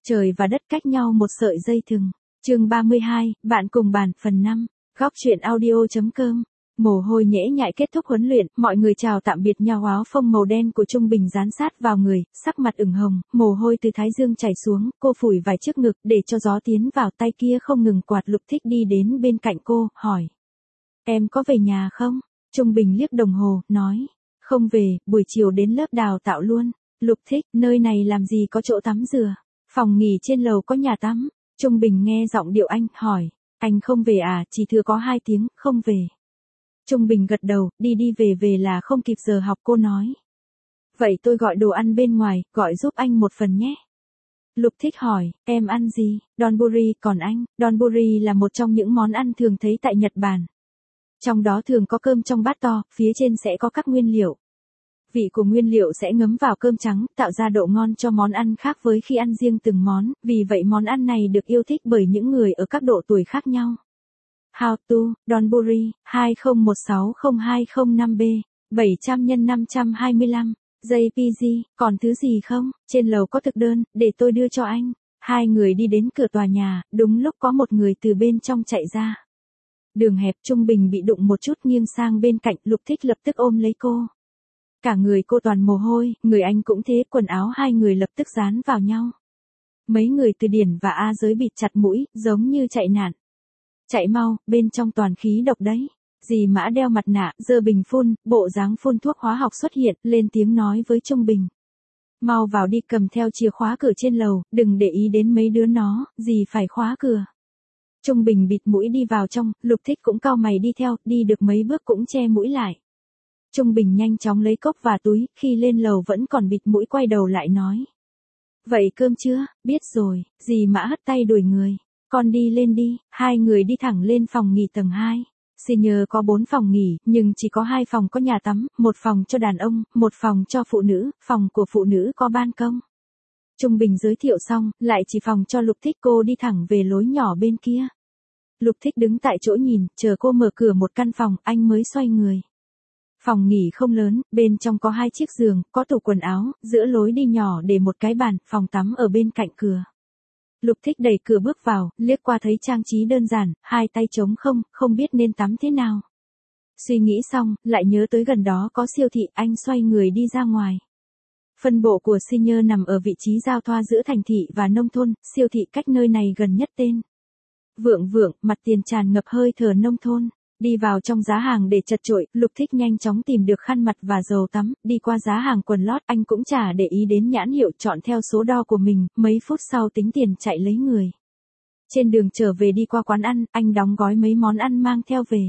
Trời và đất cách nhau một sợi dây thừng. Chương 32, bạn cùng bàn, phần 5. Góc truyện audio.com. Mồ hôi nhễ nhại kết thúc huấn luyện, mọi người chào tạm biệt nhau, áo phông màu đen của Trung Bình dán sát vào người, sắc mặt ửng hồng, mồ hôi từ thái dương chảy xuống, cô phủi vài chiếc ngực để cho gió tiến vào, tay kia không ngừng quạt. Lục Thích đi đến bên cạnh cô, hỏi. Em có về nhà không? Trung Bình liếc đồng hồ, nói. Không về, buổi chiều đến lớp đào tạo luôn. Lục Thích, nơi này làm gì có chỗ tắm rửa? Phòng nghỉ trên lầu có nhà tắm. Trung Bình nghe giọng điệu anh, hỏi. Anh không về à, chỉ thừa có 2 tiếng, không về. Trung Bình gật đầu, đi về là không kịp giờ học, cô nói. Vậy tôi gọi đồ ăn bên ngoài, gọi giúp anh một phần nhé. Lục Thích hỏi, em ăn gì? Donburi, còn anh? Donburi là một trong những món ăn thường thấy tại Nhật Bản. Trong đó thường có cơm trong bát to, phía trên sẽ có các nguyên liệu. Vị của nguyên liệu sẽ ngấm vào cơm trắng, tạo ra độ ngon cho món ăn khác với khi ăn riêng từng món, vì vậy món ăn này được yêu thích bởi những người ở các độ tuổi khác nhau. How to, Donburi, 20160205B, 700 x 525, JPG, còn thứ gì không? Trên lầu có thực đơn, để tôi đưa cho anh. Hai người đi đến cửa tòa nhà, đúng lúc có một người từ bên trong chạy ra. Đường hẹp, Trung Bình bị đụng một chút nghiêng sang bên cạnh, Lục Thích lập tức ôm lấy cô. Cả người cô toàn mồ hôi, người anh cũng thế, quần áo hai người lập tức dán vào nhau. Mấy người từ Điển và A Giới bịt chặt mũi, giống như chạy nạn. Chạy mau, bên trong toàn khí độc đấy. Dì Mã đeo mặt nạ, giơ bình phun, bộ dáng phun thuốc hóa học xuất hiện, lên tiếng nói với Trung Bình. Mau vào đi, cầm theo chìa khóa cửa trên lầu, đừng để ý đến mấy đứa nó, dì phải khóa cửa. Trung Bình bịt mũi đi vào trong, Lục Thích cũng cau mày đi theo, đi được mấy bước cũng che mũi lại. Trung Bình nhanh chóng lấy cốc và túi, khi lên lầu vẫn còn bịt mũi, quay đầu lại nói. Vậy cơm chưa? Biết rồi, dì Mã hất tay đuổi người. Con đi lên đi, hai người đi thẳng lên phòng nghỉ tầng 2. Senior có 4 phòng nghỉ, nhưng chỉ có 2 phòng có nhà tắm, một phòng cho đàn ông, một phòng cho phụ nữ, phòng của phụ nữ có ban công. Trung Bình giới thiệu xong, lại chỉ phòng cho Lục Thích, cô đi thẳng về lối nhỏ bên kia. Lục Thích đứng tại chỗ nhìn, chờ cô mở cửa một căn phòng, anh mới xoay người. Phòng nghỉ không lớn, bên trong có 2 chiếc giường, có tủ quần áo, giữa lối đi nhỏ để một cái bàn, phòng tắm ở bên cạnh cửa. Lục Thích đẩy cửa bước vào, liếc qua thấy trang trí đơn giản, 2 tay trống không, không biết nên tắm thế nào. Suy nghĩ xong, lại nhớ tới gần đó có siêu thị, anh xoay người đi ra ngoài. Phân bộ của Senior nằm ở vị trí giao thoa giữa thành thị và nông thôn, siêu thị cách nơi này gần nhất tên. Vượng, mặt tiền tràn ngập hơi thở nông thôn. Đi vào trong giá hàng để chật chội, Lục Thích nhanh chóng tìm được khăn mặt và dầu tắm, đi qua giá hàng quần lót, anh cũng chả để ý đến nhãn hiệu, chọn theo số đo của mình, mấy phút sau tính tiền chạy lấy người. Trên đường trở về đi qua quán ăn, anh đóng gói mấy món ăn mang theo về.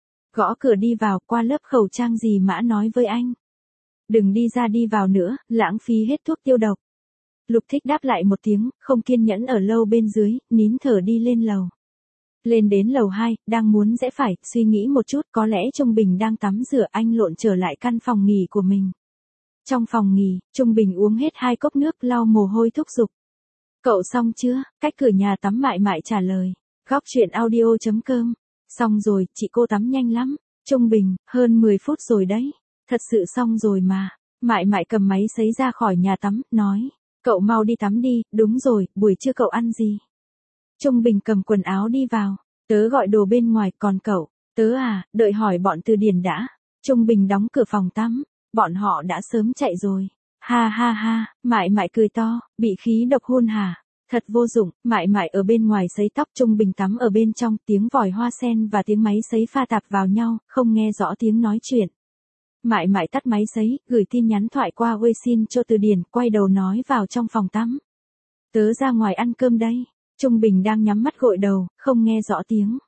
Gõ cửa đi vào, qua lớp khẩu trang dì Mã nói với anh. Đừng đi ra đi vào nữa, lãng phí hết thuốc tiêu độc. Lục Thích đáp lại một tiếng, không kiên nhẫn ở lâu bên dưới, nín thở đi lên lầu. Lên đến lầu 2, đang muốn rẽ phải, suy nghĩ một chút, có lẽ Trung Bình đang tắm rửa, anh lộn trở lại căn phòng nghỉ của mình. Trong phòng nghỉ, Trung Bình uống hết 2 cốc nước, lau mồ hôi thúc giục. Cậu xong chưa? Cách cửa nhà tắm Mại Mại trả lời. Góc truyện audio.com. Xong rồi, chị cô tắm nhanh lắm. Trung Bình, hơn 10 phút rồi đấy. Thật sự xong rồi mà. Mại Mại cầm máy sấy ra khỏi nhà tắm, nói. Cậu mau đi tắm đi, đúng rồi, buổi trưa cậu ăn gì? Trung Bình cầm quần áo đi vào. Tớ gọi đồ bên ngoài, còn cậu? Tớ à, đợi hỏi bọn Từ Điển đã. Trung Bình đóng cửa phòng tắm. Bọn họ đã sớm chạy rồi. Ha ha ha, Mại Mại cười to, bị khí độc hôn hả? Thật vô dụng, Mại Mại ở bên ngoài sấy tóc, Trung Bình tắm ở bên trong, tiếng vòi hoa sen và tiếng máy sấy pha tạp vào nhau, không nghe rõ tiếng nói chuyện. Mại Mại tắt máy sấy, gửi tin nhắn thoại qua Weixin cho Từ Điển, quay đầu nói vào trong phòng tắm. Tớ ra ngoài ăn cơm đây. Trung Bình đang nhắm mắt gội đầu, không nghe rõ tiếng.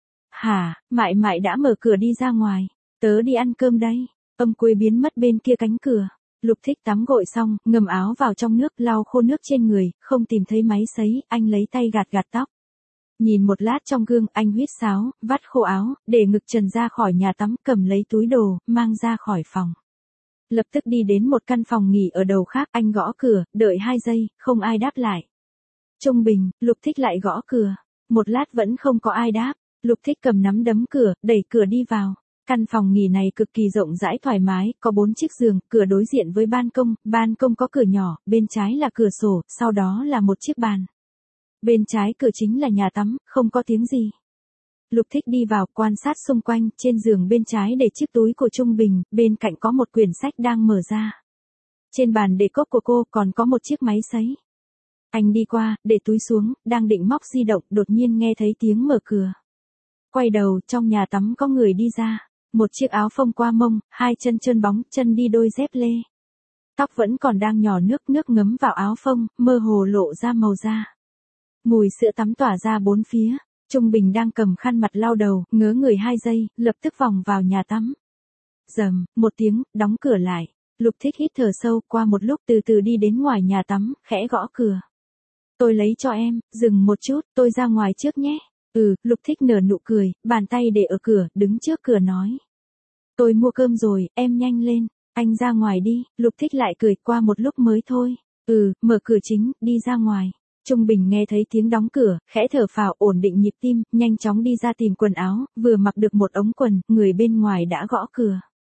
Hả, Mại Mại đã mở cửa đi ra ngoài. Tớ đi ăn cơm đây. Âm cuối biến mất bên kia cánh cửa. Lục Thích tắm gội xong, ngâm áo vào trong nước, lau khô nước trên người, không tìm thấy máy sấy, anh lấy tay gạt tóc. Nhìn một lát trong gương, anh huýt sáo, vắt khô áo, để ngực trần ra khỏi nhà tắm, cầm lấy túi đồ, mang ra khỏi phòng. Lập tức đi đến một căn phòng nghỉ ở đầu khác, anh gõ cửa, đợi 2 giây, không ai đáp lại. Trung Bình, Lục Thích lại gõ cửa. Một lát vẫn không có ai đáp. Lục Thích cầm nắm đấm cửa, đẩy cửa đi vào. Căn phòng nghỉ này cực kỳ rộng rãi thoải mái, có 4 chiếc giường, cửa đối diện với ban công có cửa nhỏ, bên trái là cửa sổ, sau đó là một chiếc bàn. Bên trái cửa chính là nhà tắm, không có tiếng gì. Lục Thích đi vào, quan sát xung quanh, trên giường bên trái để chiếc túi của Trung Bình, bên cạnh có một quyển sách đang mở ra. Trên bàn để cốc của cô còn có một chiếc máy sấy. Anh đi qua, để túi xuống, đang định móc di động, đột nhiên nghe thấy tiếng mở cửa. Quay đầu, trong nhà tắm có người đi ra. Một chiếc áo phông qua mông, hai chân trơn bóng, chân đi đôi dép lê. Tóc vẫn còn đang nhỏ nước ngấm vào áo phông, mơ hồ lộ ra màu da. Mùi sữa tắm tỏa ra bốn phía. Trung Bình đang cầm khăn mặt lau đầu, ngớ người 2 giây, lập tức vòng vào nhà tắm. Rầm, một tiếng, đóng cửa lại. Lục Thích hít thở sâu, qua một lúc từ từ đi đến ngoài nhà tắm, khẽ gõ cửa. Tôi lấy cho em, dừng một chút, tôi ra ngoài trước nhé. Lục Thích nở nụ cười, bàn tay để ở cửa, đứng trước cửa nói. Tôi mua cơm rồi, em nhanh lên, anh ra ngoài đi. Lục Thích lại cười, qua một lúc mới thôi. Mở cửa chính, đi ra ngoài. Trung Bình nghe thấy tiếng đóng cửa, khẽ thở phào, ổn định nhịp tim, nhanh chóng đi ra tìm quần áo, vừa mặc được một ống quần, người bên ngoài đã gõ cửa.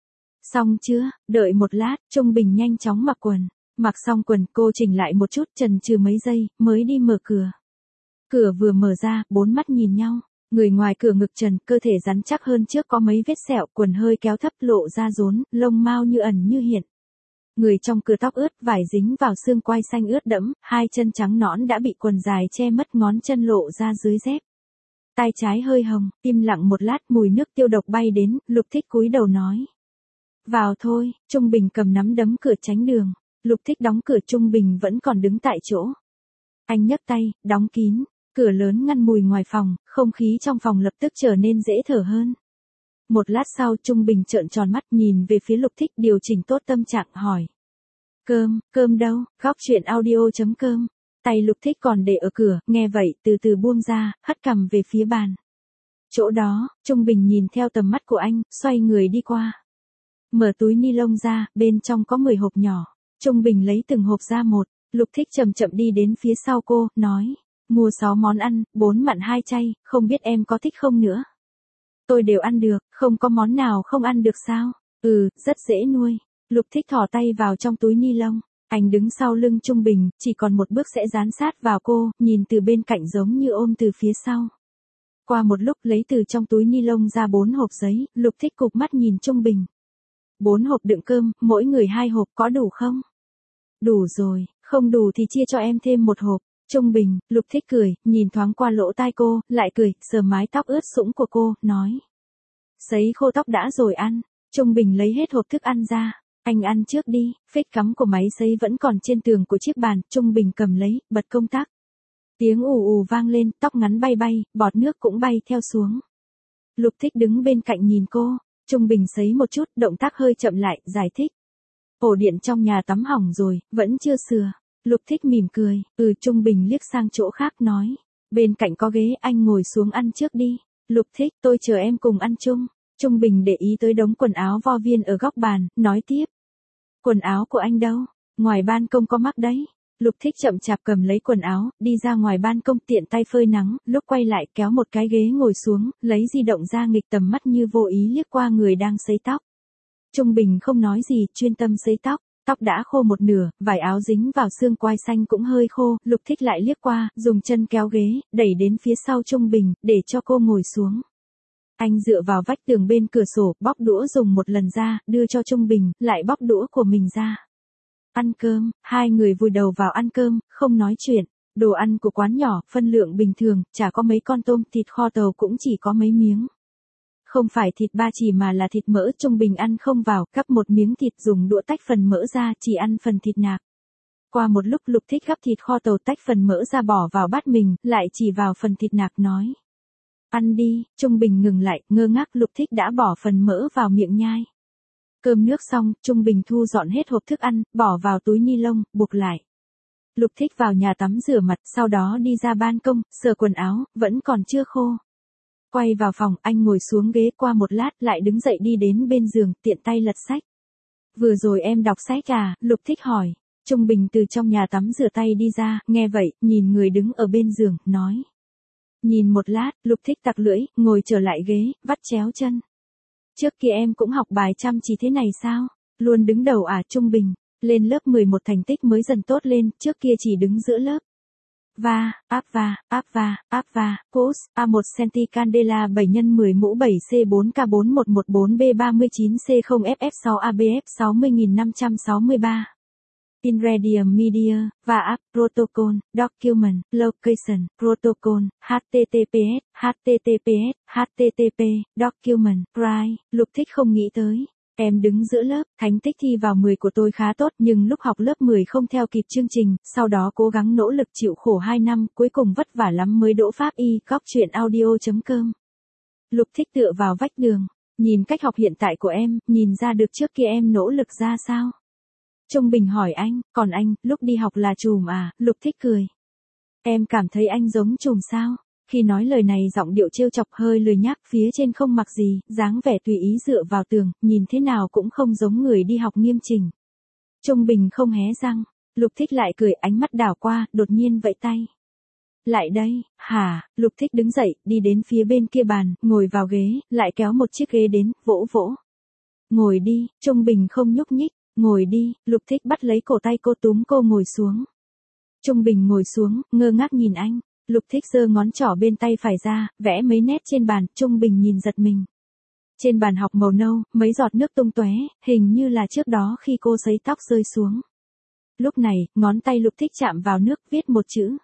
Xong chưa? Đợi một lát, Trung Bình nhanh chóng mặc quần. Mặc xong quần, cô chỉnh lại một chút, chần chừ mấy giây, mới đi mở cửa. Cửa vừa mở ra, 4 mắt nhìn nhau. Người ngoài cửa ngực trần, cơ thể rắn chắc hơn trước, có mấy vết sẹo, quần hơi kéo thấp, lộ ra rốn, lông mao như ẩn như hiện. Người trong cửa tóc ướt, vải dính vào xương quai xanh ướt đẫm, hai chân trắng nõn đã bị quần dài che mất, ngón chân lộ ra dưới dép. Tai trái hơi hồng, im lặng một lát, mùi nước tiêu độc bay đến, Lục Thích cúi đầu nói. Vào thôi. Trung Bình cầm nắm đấm cửa tránh đường. Lục Thích đóng cửa, Trung Bình vẫn còn đứng tại chỗ. Anh nhấc tay, đóng kín. Cửa lớn ngăn mùi ngoài phòng, không khí trong phòng lập tức trở nên dễ thở hơn. Một lát sau, Trung Bình trợn tròn mắt nhìn về phía Lục Thích, điều chỉnh tốt tâm trạng, hỏi. Cơm đâu? Góc truyện audio.com. Tay Lục Thích còn để ở cửa, nghe vậy, từ từ buông ra, hất cằm về phía bàn. Chỗ đó, Trung Bình nhìn theo tầm mắt của anh, xoay người đi qua. Mở túi ni lông ra, bên trong có 10 hộp nhỏ. Trung Bình lấy từng hộp ra một. Lục Thích chậm chậm đi đến phía sau cô, nói. Mua 6 món ăn, 4 mặn 2 chay, không biết em có thích không nữa. Tôi đều ăn được, không có món nào không ăn được sao? Rất dễ nuôi. Lục Thích thò tay vào trong túi ni lông. Anh đứng sau lưng Trung Bình, chỉ còn một bước sẽ dán sát vào cô, nhìn từ bên cạnh giống như ôm từ phía sau. Qua một lúc lấy từ trong túi ni lông ra 4 hộp giấy, Lục Thích cụp mắt nhìn Trung Bình. 4 hộp đựng cơm, mỗi người 2 hộp, có đủ không? Đủ rồi, không đủ thì chia cho em thêm 1 hộp. Trung Bình, Lục Thích cười, nhìn thoáng qua lỗ tai cô, lại cười, sờ mái tóc ướt sũng của cô, nói. Sấy khô tóc đã rồi ăn. Trung Bình lấy hết hộp thức ăn ra. Anh ăn trước đi, phết cắm của máy sấy vẫn còn trên tường của chiếc bàn, Trung Bình cầm lấy, bật công tắc. Tiếng ù ù vang lên, tóc ngắn bay bay, bọt nước cũng bay theo xuống. Lục Thích đứng bên cạnh nhìn cô, Trung Bình sấy một chút, động tác hơi chậm lại, giải thích. Ổ điện trong nhà tắm hỏng rồi, vẫn chưa sửa. Lục Thích mỉm cười, Trung Bình liếc sang chỗ khác nói. Bên cạnh có ghế, anh ngồi xuống ăn trước đi. Lục Thích, tôi chờ em cùng ăn chung. Trung Bình để ý tới đống quần áo vo viên ở góc bàn, nói tiếp. Quần áo của anh đâu? Ngoài ban công có mắc đấy. Lục Thích chậm chạp cầm lấy quần áo, đi ra ngoài ban công tiện tay phơi nắng, lúc quay lại kéo một cái ghế ngồi xuống, lấy di động ra nghịch tầm mắt như vô ý liếc qua người đang sấy tóc. Trung Bình không nói gì, chuyên tâm sấy tóc. Tóc đã khô một nửa, vải áo dính vào xương quai xanh cũng hơi khô, Lục Thích lại liếc qua, dùng chân kéo ghế, đẩy đến phía sau Trung Bình, để cho cô ngồi xuống. Anh dựa vào vách tường bên cửa sổ, bóc đũa dùng một lần ra, đưa cho Trung Bình, lại bóc đũa của mình ra. Ăn cơm, hai người vùi đầu vào ăn cơm, không nói chuyện. Đồ ăn của quán nhỏ, phân lượng bình thường, chả có mấy con tôm, thịt kho tàu cũng chỉ có mấy miếng. Không phải thịt ba chỉ mà là thịt mỡ, Trung Bình ăn không vào, cắp một miếng thịt dùng đũa tách phần mỡ ra, chỉ ăn phần thịt nạc. Qua một lúc Lục Thích gắp thịt kho tàu tách phần mỡ ra bỏ vào bát mình, lại chỉ vào phần thịt nạc nói. Ăn đi. Trung Bình ngừng lại, ngơ ngác, Lục Thích đã bỏ phần mỡ vào miệng nhai. Cơm nước xong, Trung Bình thu dọn hết hộp thức ăn, bỏ vào túi ni lông, buộc lại. Lục Thích vào nhà tắm rửa mặt, sau đó đi ra ban công, sờ quần áo, vẫn còn chưa khô. Quay vào phòng, anh ngồi xuống ghế, qua một lát, lại đứng dậy đi đến bên giường, tiện tay lật sách. Vừa rồi em đọc sách à? Lục Thích hỏi. Trung Bình từ trong nhà tắm rửa tay đi ra, nghe vậy, nhìn người đứng ở bên giường, nói. Nhìn một lát, Lục Thích tặc lưỡi, ngồi trở lại ghế, vắt chéo chân. Trước kia em cũng học bài chăm chỉ thế này sao? Luôn đứng đầu à? Trung bình. Lên lớp 11 thành tích mới dần tốt lên, trước kia chỉ đứng giữa lớp. Cos, A1 cm Candela 7 x 10 mũ 7 C4K4114B39C0FF6 ABF 60563. Inredium Media, và App Protocol, Document, Location, Protocol, HTTP, Document, Write, Lục Thích không nghĩ tới. Em đứng giữa lớp, thành tích thi vào 10 của tôi khá tốt nhưng lúc học lớp 10 không theo kịp chương trình, sau đó cố gắng nỗ lực chịu khổ 2 năm, cuối cùng vất vả lắm mới đỗ pháp y. Góc chuyện audio.com. Lục Thích tựa vào vách đường, nhìn cách học hiện tại của em, nhìn ra được trước kia em nỗ lực ra sao. Trung Bình hỏi anh, còn anh, lúc đi học là trùm à? Lục Thích cười. Em cảm thấy anh giống trùm sao? Khi nói lời này giọng điệu trêu chọc hơi lười nhác, phía trên không mặc gì, dáng vẻ tùy ý dựa vào tường, nhìn thế nào cũng không giống người đi học nghiêm chỉnh. Trung Bình không hé răng, Lục Thích lại cười, ánh mắt đảo qua, đột nhiên vẫy tay. Lại đây, hả? Lục Thích đứng dậy, đi đến phía bên kia bàn, ngồi vào ghế, lại kéo một chiếc ghế đến, vỗ vỗ. Ngồi đi. Trung Bình không nhúc nhích. Ngồi đi. Lục Thích bắt lấy cổ tay cô, túm cô ngồi xuống. Trung Bình ngồi xuống, ngơ ngác nhìn anh. Lục Thích giơ ngón trỏ bên tay phải ra, vẽ mấy nét trên bàn. Trung Bình nhìn giật mình. Trên bàn học màu nâu, mấy giọt nước tung tóe, hình như là trước đó khi cô sấy tóc rơi xuống. Lúc này, ngón tay Lục Thích chạm vào nước, viết một chữ.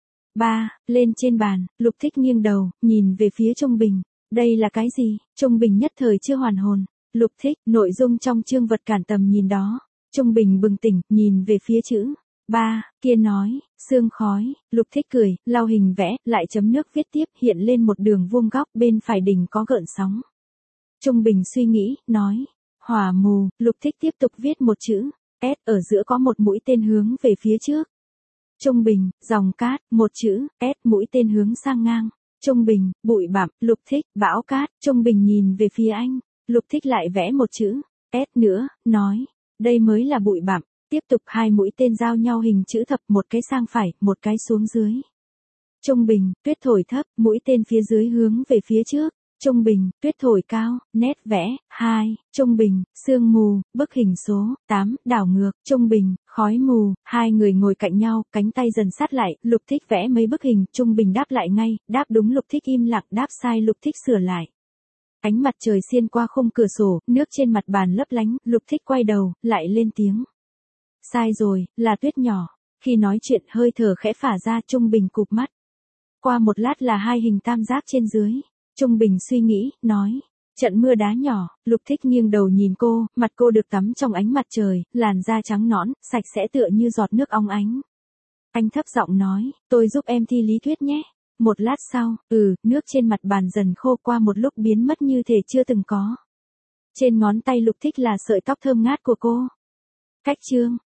3, lên trên bàn. Lục Thích nghiêng đầu, nhìn về phía Trung Bình. Đây là cái gì? Trung Bình nhất thời chưa hoàn hồn. Lục Thích, nội dung trong chương vật cản tầm nhìn đó. Trung Bình bừng tỉnh, nhìn về phía chữ 3, kia nói, sương khói. Lục Thích cười, lau hình vẽ, lại chấm nước viết tiếp, hiện lên một đường vuông góc, bên phải đỉnh có gợn sóng. Trung Bình suy nghĩ, nói, hỏa mù. Lục Thích tiếp tục viết một chữ S, ở giữa có một mũi tên hướng về phía trước. Trung Bình, dòng cát, một chữ S, mũi tên hướng sang ngang. Trung Bình, bụi bặm. Lục Thích, bão cát. Trung Bình nhìn về phía anh. Lục Thích lại vẽ một chữ S nữa, nói, đây mới là bụi bặm. Tiếp tục hai mũi tên giao nhau hình chữ thập, một cái sang phải, một cái xuống dưới. Trung Bình, tuyết thổi thấp, mũi tên phía dưới hướng về phía trước. Trung Bình, tuyết thổi cao, nét vẽ 2. Trung Bình, sương mù, bức hình số 8, đảo ngược. Trung Bình, khói mù. Hai người ngồi cạnh nhau, cánh tay dần sát lại. Lục Thích vẽ mấy bức hình, Trung Bình đáp lại ngay, đáp đúng Lục Thích im lặng, đáp sai Lục Thích sửa lại. Ánh mặt trời xiên qua khung cửa sổ, nước trên mặt bàn lấp lánh. Lục Thích quay đầu, lại lên tiếng. Sai rồi, là tuyết nhỏ. Khi nói chuyện hơi thở khẽ phả ra. Trung Bình cụp mắt. Qua một lát là hai hình tam giác trên dưới. Trung Bình suy nghĩ, nói, trận mưa đá nhỏ. Lục Thích nghiêng đầu nhìn cô, mặt cô được tắm trong ánh mặt trời, làn da trắng nõn, sạch sẽ tựa như giọt nước óng ánh. Anh thấp giọng nói, tôi giúp em thi lý thuyết nhé. Một lát sau, nước trên mặt bàn dần khô, qua một lúc biến mất như thể chưa từng có. Trên ngón tay Lục Thích là sợi tóc thơm ngát của cô. Cách chương.